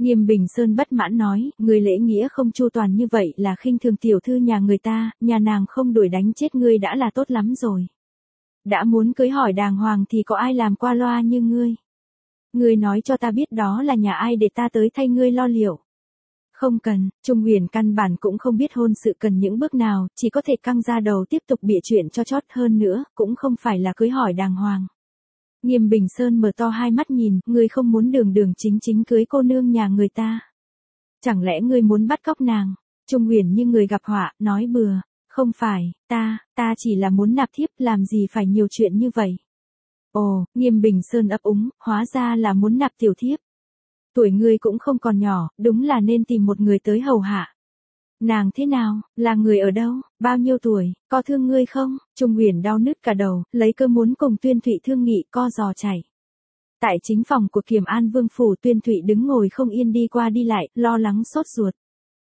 Nghiêm Bình Sơn bất mãn nói, người lễ nghĩa không chu toàn như vậy là khinh thường tiểu thư nhà người ta, nhà nàng không đuổi đánh chết ngươi đã là tốt lắm rồi. Đã muốn cưới hỏi đàng hoàng thì có ai làm qua loa như ngươi. Ngươi nói cho ta biết đó là nhà ai để ta tới thay ngươi lo liệu. Không cần, Trung Huyền căn bản cũng không biết hôn sự cần những bước nào, chỉ có thể căng ra đầu tiếp tục bịa chuyện cho chót hơn nữa, cũng không phải là cưới hỏi đàng hoàng. Nghiêm Bình Sơn mở to hai mắt nhìn, ngươi không muốn đường đường chính chính cưới cô nương nhà người ta. Chẳng lẽ ngươi muốn bắt cóc nàng? Trung Huyền như người gặp họa, nói bừa. Không phải, ta chỉ là muốn nạp thiếp, làm gì phải nhiều chuyện như vậy. Ồ, Nghiêm Bình Sơn ấp úng, hóa ra là muốn nạp tiểu thiếp. Tuổi ngươi cũng không còn nhỏ, đúng là nên tìm một người tới hầu hạ. Nàng thế nào, là người ở đâu, bao nhiêu tuổi, có thương ngươi không? Trung Huyền đau nứt cả đầu, lấy cơ muốn cùng Tuyên Thụy thương nghị co giò chạy. Tại chính phòng của Kiềm An Vương phủ, Tuyên Thụy đứng ngồi không yên đi qua đi lại, lo lắng sốt ruột.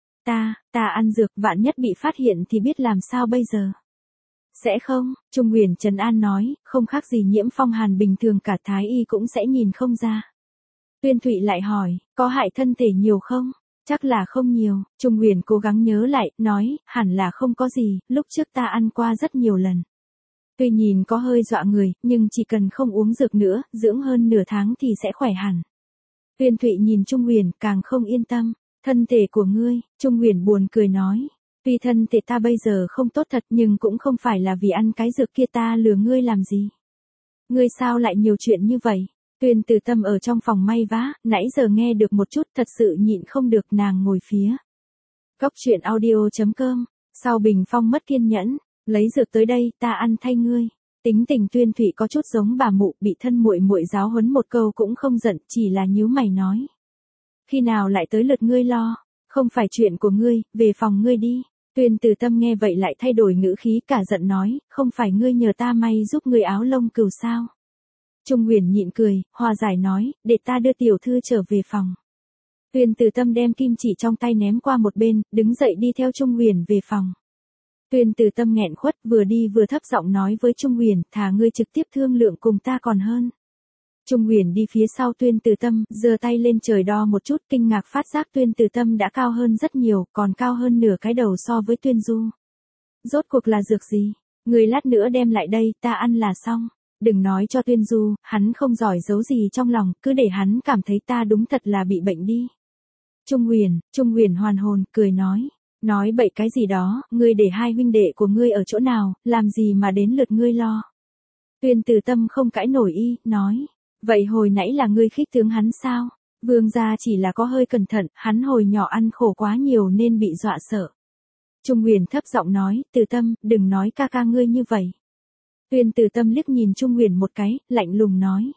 Ta ăn dược, vạn nhất bị phát hiện thì biết làm sao bây giờ. Sẽ không, Trung Huyền trấn an nói, không khác gì nhiễm phong hàn bình thường, cả thái y cũng sẽ nhìn không ra. Tuyên Thụy lại hỏi, có hại thân thể nhiều không? Chắc là không nhiều, Trung Huyền cố gắng nhớ lại, nói, hẳn là không có gì, lúc trước ta ăn qua rất nhiều lần. Tuy nhìn có hơi dọa người, nhưng chỉ cần không uống dược nữa, dưỡng hơn nửa tháng thì sẽ khỏe hẳn. Tuyên Thụy nhìn Trung Huyền, càng không yên tâm. Thân thể của ngươi, Trung Huyền buồn cười nói. Tuy thân thể ta bây giờ không tốt thật nhưng cũng không phải là vì ăn cái dược kia, ta lừa ngươi làm gì. Ngươi sao lại nhiều chuyện như vậy? Tuyên Từ Tâm ở trong phòng may vá, nãy giờ nghe được một chút, thật sự nhịn không được, nàng ngồi phía Góc Truyện Audio.com, sau bình phong mất kiên nhẫn, lấy dược tới đây, ta ăn thay ngươi. Tính tình Tuyên Thụy có chút giống bà mụ, bị thân muội muội giáo huấn một câu cũng không giận, chỉ là nhíu mày nói. Khi nào lại tới lượt ngươi lo, không phải chuyện của ngươi, về phòng ngươi đi. Tuyên Từ Tâm nghe vậy lại thay đổi ngữ khí, cả giận nói, không phải ngươi nhờ ta may giúp ngươi áo lông cừu sao? Trung Huyền nhịn cười, hòa giải nói, để ta đưa tiểu thư trở về phòng. Tuyên Từ Tâm đem kim chỉ trong tay ném qua một bên, đứng dậy đi theo Trung Huyền về phòng. Tuyên Từ Tâm nghẹn khuất, vừa đi vừa thấp giọng nói với Trung Huyền, thà ngươi trực tiếp thương lượng cùng ta còn hơn. Trung Huyền đi phía sau Tuyên Từ Tâm, giơ tay lên trời đo một chút, kinh ngạc phát giác Tuyên Từ Tâm đã cao hơn rất nhiều, còn cao hơn nửa cái đầu so với Tuyên Du. Rốt cuộc là dược gì? Người lát nữa đem lại đây, ta ăn là xong. Đừng nói cho Tuyên Du, hắn không giỏi giấu gì trong lòng, cứ để hắn cảm thấy ta đúng thật là bị bệnh đi. Trung Huyền hoàn hồn, cười nói bậy cái gì đó, ngươi để hai huynh đệ của ngươi ở chỗ nào, làm gì mà đến lượt ngươi lo. Tuyên Từ Tâm không cãi nổi nói. Vậy hồi nãy là ngươi khích tướng hắn sao? Vương gia chỉ là có hơi cẩn thận, hắn hồi nhỏ ăn khổ quá nhiều nên bị dọa sợ. Trung Huyền thấp giọng nói, Từ Tâm, đừng nói ca ca ngươi như vậy. Tuyên Từ Tâm liếc nhìn Trung Huyền một cái, lạnh lùng nói.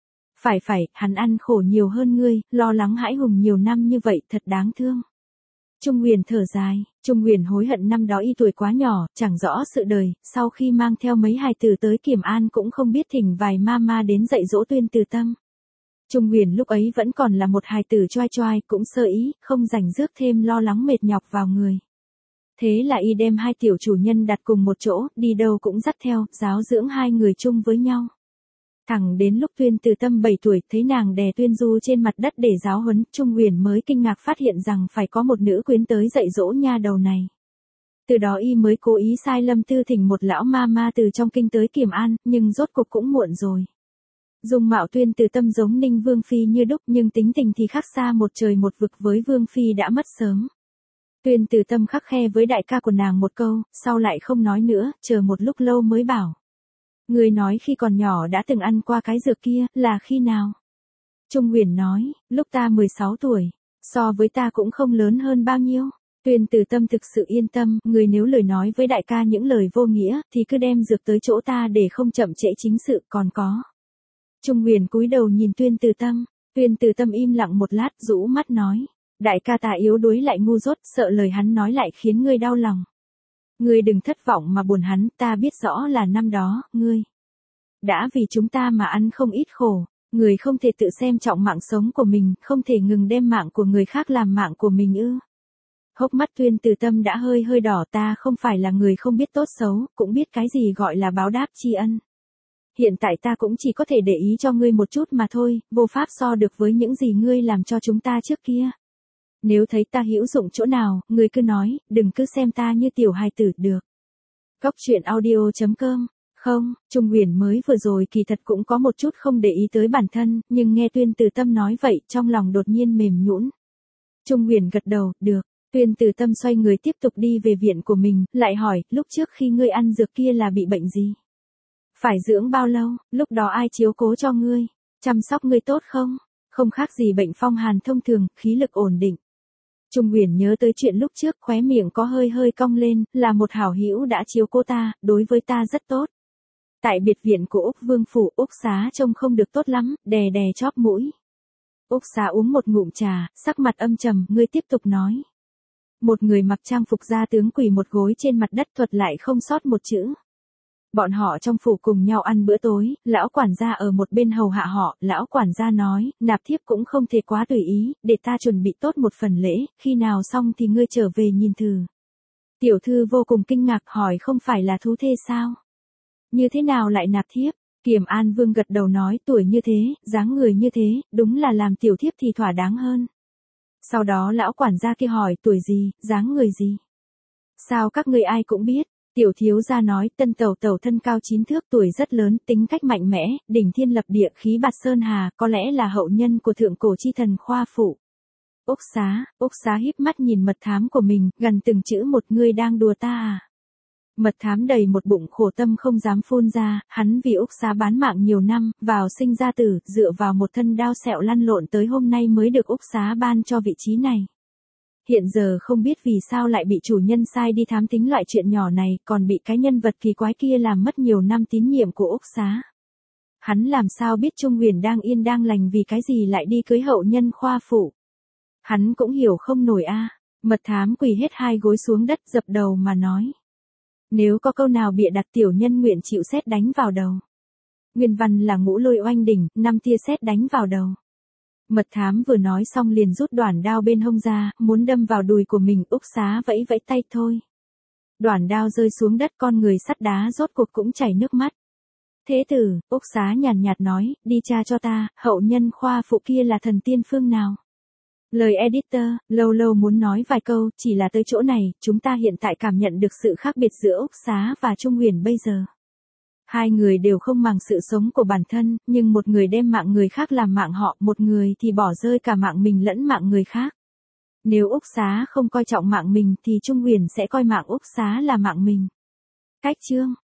Phải, hắn ăn khổ nhiều hơn ngươi, lo lắng hãi hùng nhiều năm như vậy, thật đáng thương. Trung Huyền thở dài, Trung Huyền hối hận năm đó y tuổi quá nhỏ, chẳng rõ sự đời, sau khi mang theo mấy hài tử tới Kiềm An cũng không biết thỉnh vài mama đến dạy dỗ Tuyên Từ Tâm. Trung Huyền lúc ấy vẫn còn là một hài tử choai choai, cũng sơ ý, không rảnh rước thêm lo lắng mệt nhọc vào người. Thế là y đem hai tiểu chủ nhân đặt cùng một chỗ, đi đâu cũng dắt theo, giáo dưỡng hai người chung với nhau. Thẳng đến lúc Tuyên Từ Tâm 7 tuổi, thấy nàng đè Tuyên Du trên mặt đất để giáo huấn, Trung Huyền mới kinh ngạc phát hiện rằng phải có một nữ quyến tới dạy dỗ nha đầu này. Từ đó y mới cố ý sai Lâm Tư thỉnh một lão ma từ trong kinh tới Kiềm An, nhưng rốt cuộc cũng muộn rồi. Dung mạo Tuyên Từ Tâm giống Ninh Vương Phi như đúc, nhưng tính tình thì khác xa một trời một vực với Vương Phi đã mất sớm. Tuyên Từ Tâm khắc khe với đại ca của nàng một câu, sau lại không nói nữa, chờ một lúc lâu mới bảo. Người nói khi còn nhỏ đã từng ăn qua cái dược kia, là khi nào? Trung Huyền nói, lúc ta 16 tuổi, so với ta cũng không lớn hơn bao nhiêu. Tuyên Từ Tâm thực sự yên tâm, người nếu lời nói với đại ca những lời vô nghĩa, thì cứ đem dược tới chỗ ta để không chậm trễ chính sự, còn có. Trung Huyền cúi đầu nhìn Tuyên Từ Tâm, Tuyên Từ Tâm im lặng một lát, rũ mắt nói, đại ca ta yếu đuối lại ngu dốt, sợ lời hắn nói lại khiến ngươi đau lòng. Ngươi đừng thất vọng mà buồn hắn, ta biết rõ là năm đó, ngươi đã vì chúng ta mà ăn không ít khổ, người không thể tự xem trọng mạng sống của mình, không thể ngừng đem mạng của người khác làm mạng của mình ư. Hốc mắt Tuyên Từ Tâm đã hơi đỏ, ta không phải là người không biết tốt xấu, cũng biết cái gì gọi là báo đáp tri ân. hiện tại ta cũng chỉ có thể để ý cho ngươi một chút mà thôi, vô pháp so được với những gì ngươi làm cho chúng ta trước kia. Nếu thấy ta hữu dụng chỗ nào, ngươi cứ nói, đừng cứ xem ta như tiểu hài tử được. Cóc truyện audio.com. Không, Trung Huyền mới vừa rồi kỳ thật cũng có một chút không để ý tới bản thân, nhưng nghe Tuyên Từ Tâm nói vậy, trong lòng đột nhiên mềm nhũn. Trung Huyền gật đầu, được. Tuyên Từ Tâm xoay người tiếp tục đi về viện của mình, lại hỏi, lúc trước khi ngươi ăn dược kia là bị bệnh gì? Phải dưỡng bao lâu, lúc đó ai chiếu cố cho ngươi? Chăm sóc ngươi tốt không? Không khác gì bệnh phong hàn thông thường, khí lực ổn định. Trung Huyền nhớ tới chuyện lúc trước, khóe miệng có hơi hơi cong lên, là một hảo hữu đã chiếu cố ta, đối với ta rất tốt. Tại biệt viện của Úc Vương Phủ, Úc Xá trông không được tốt lắm, đè đè chóp mũi. Úc Xá uống một ngụm trà, sắc mặt âm trầm, ngươi tiếp tục nói. Một người mặc trang phục gia tướng quỳ một gối trên mặt đất thuật lại không sót một chữ. Bọn họ trong phủ cùng nhau ăn bữa tối, lão quản gia ở một bên hầu hạ họ, lão quản gia nói, nạp thiếp cũng không thể quá tùy ý, để ta chuẩn bị tốt một phần lễ, khi nào xong thì ngươi trở về nhìn thử. Tiểu thư vô cùng kinh ngạc hỏi không phải là thú thê sao? Như thế nào lại nạp thiếp? Kiềm An Vương gật đầu nói tuổi như thế, dáng người như thế, đúng là làm tiểu thiếp thì thỏa đáng hơn. Sau đó lão quản gia kia hỏi tuổi gì, dáng người gì? Sao các ngươi ai cũng biết? Tiểu thiếu gia nói Tân Tẩu Tẩu thân cao 9 thước, tuổi rất lớn, tính cách mạnh mẽ, đỉnh thiên lập địa, khí bạt sơn hà, có lẽ là hậu nhân của thượng cổ chi thần Khoa Phụ. Úc Xá híp mắt nhìn mật thám của mình, gần từng chữ một, ngươi đang đùa ta à? Mật thám đầy một bụng khổ tâm không dám phun ra, hắn vì Úc Xá bán mạng nhiều năm, vào sinh ra tử, dựa vào một thân đao sẹo lăn lộn tới hôm nay mới được Úc Xá ban cho vị trí này. Hiện giờ không biết vì sao lại bị chủ nhân sai đi thám tính loại chuyện nhỏ này, còn bị cái nhân vật kỳ quái kia làm mất nhiều năm tín nhiệm của Úc Xá. Hắn làm sao biết Trung Huyền đang yên đang lành vì cái gì lại đi cưới hậu nhân Khoa Phụ. Hắn cũng hiểu không nổi a. Mật thám quỳ hết hai gối xuống đất dập đầu mà nói. Nếu có câu nào bịa đặt tiểu nhân nguyện chịu sét đánh vào đầu. Nguyên văn là ngũ lôi oanh đỉnh, 5 tia sét đánh vào đầu. Mật thám vừa nói xong liền rút đoản đao bên hông ra, muốn đâm vào đùi của mình. Úc Xá vẫy vẫy tay thôi. Đoản đao rơi xuống đất, con người sắt đá rốt cuộc cũng chảy nước mắt. Thế tử, Úc Xá nhàn nhạt nói, đi tra cho ta, hậu nhân Khoa Phụ kia là thần tiên phương nào? Lời editor, lâu lâu muốn nói vài câu, chỉ là tới chỗ này, chúng ta hiện tại cảm nhận được sự khác biệt giữa Úc Xá và Trung Huyền bây giờ. Hai người đều không màng sự sống của bản thân, nhưng một người đem mạng người khác làm mạng họ, một người thì bỏ rơi cả mạng mình lẫn mạng người khác. Nếu Úc Xá không coi trọng mạng mình thì Trung Huyền sẽ coi mạng Úc Xá là mạng mình. Cách chương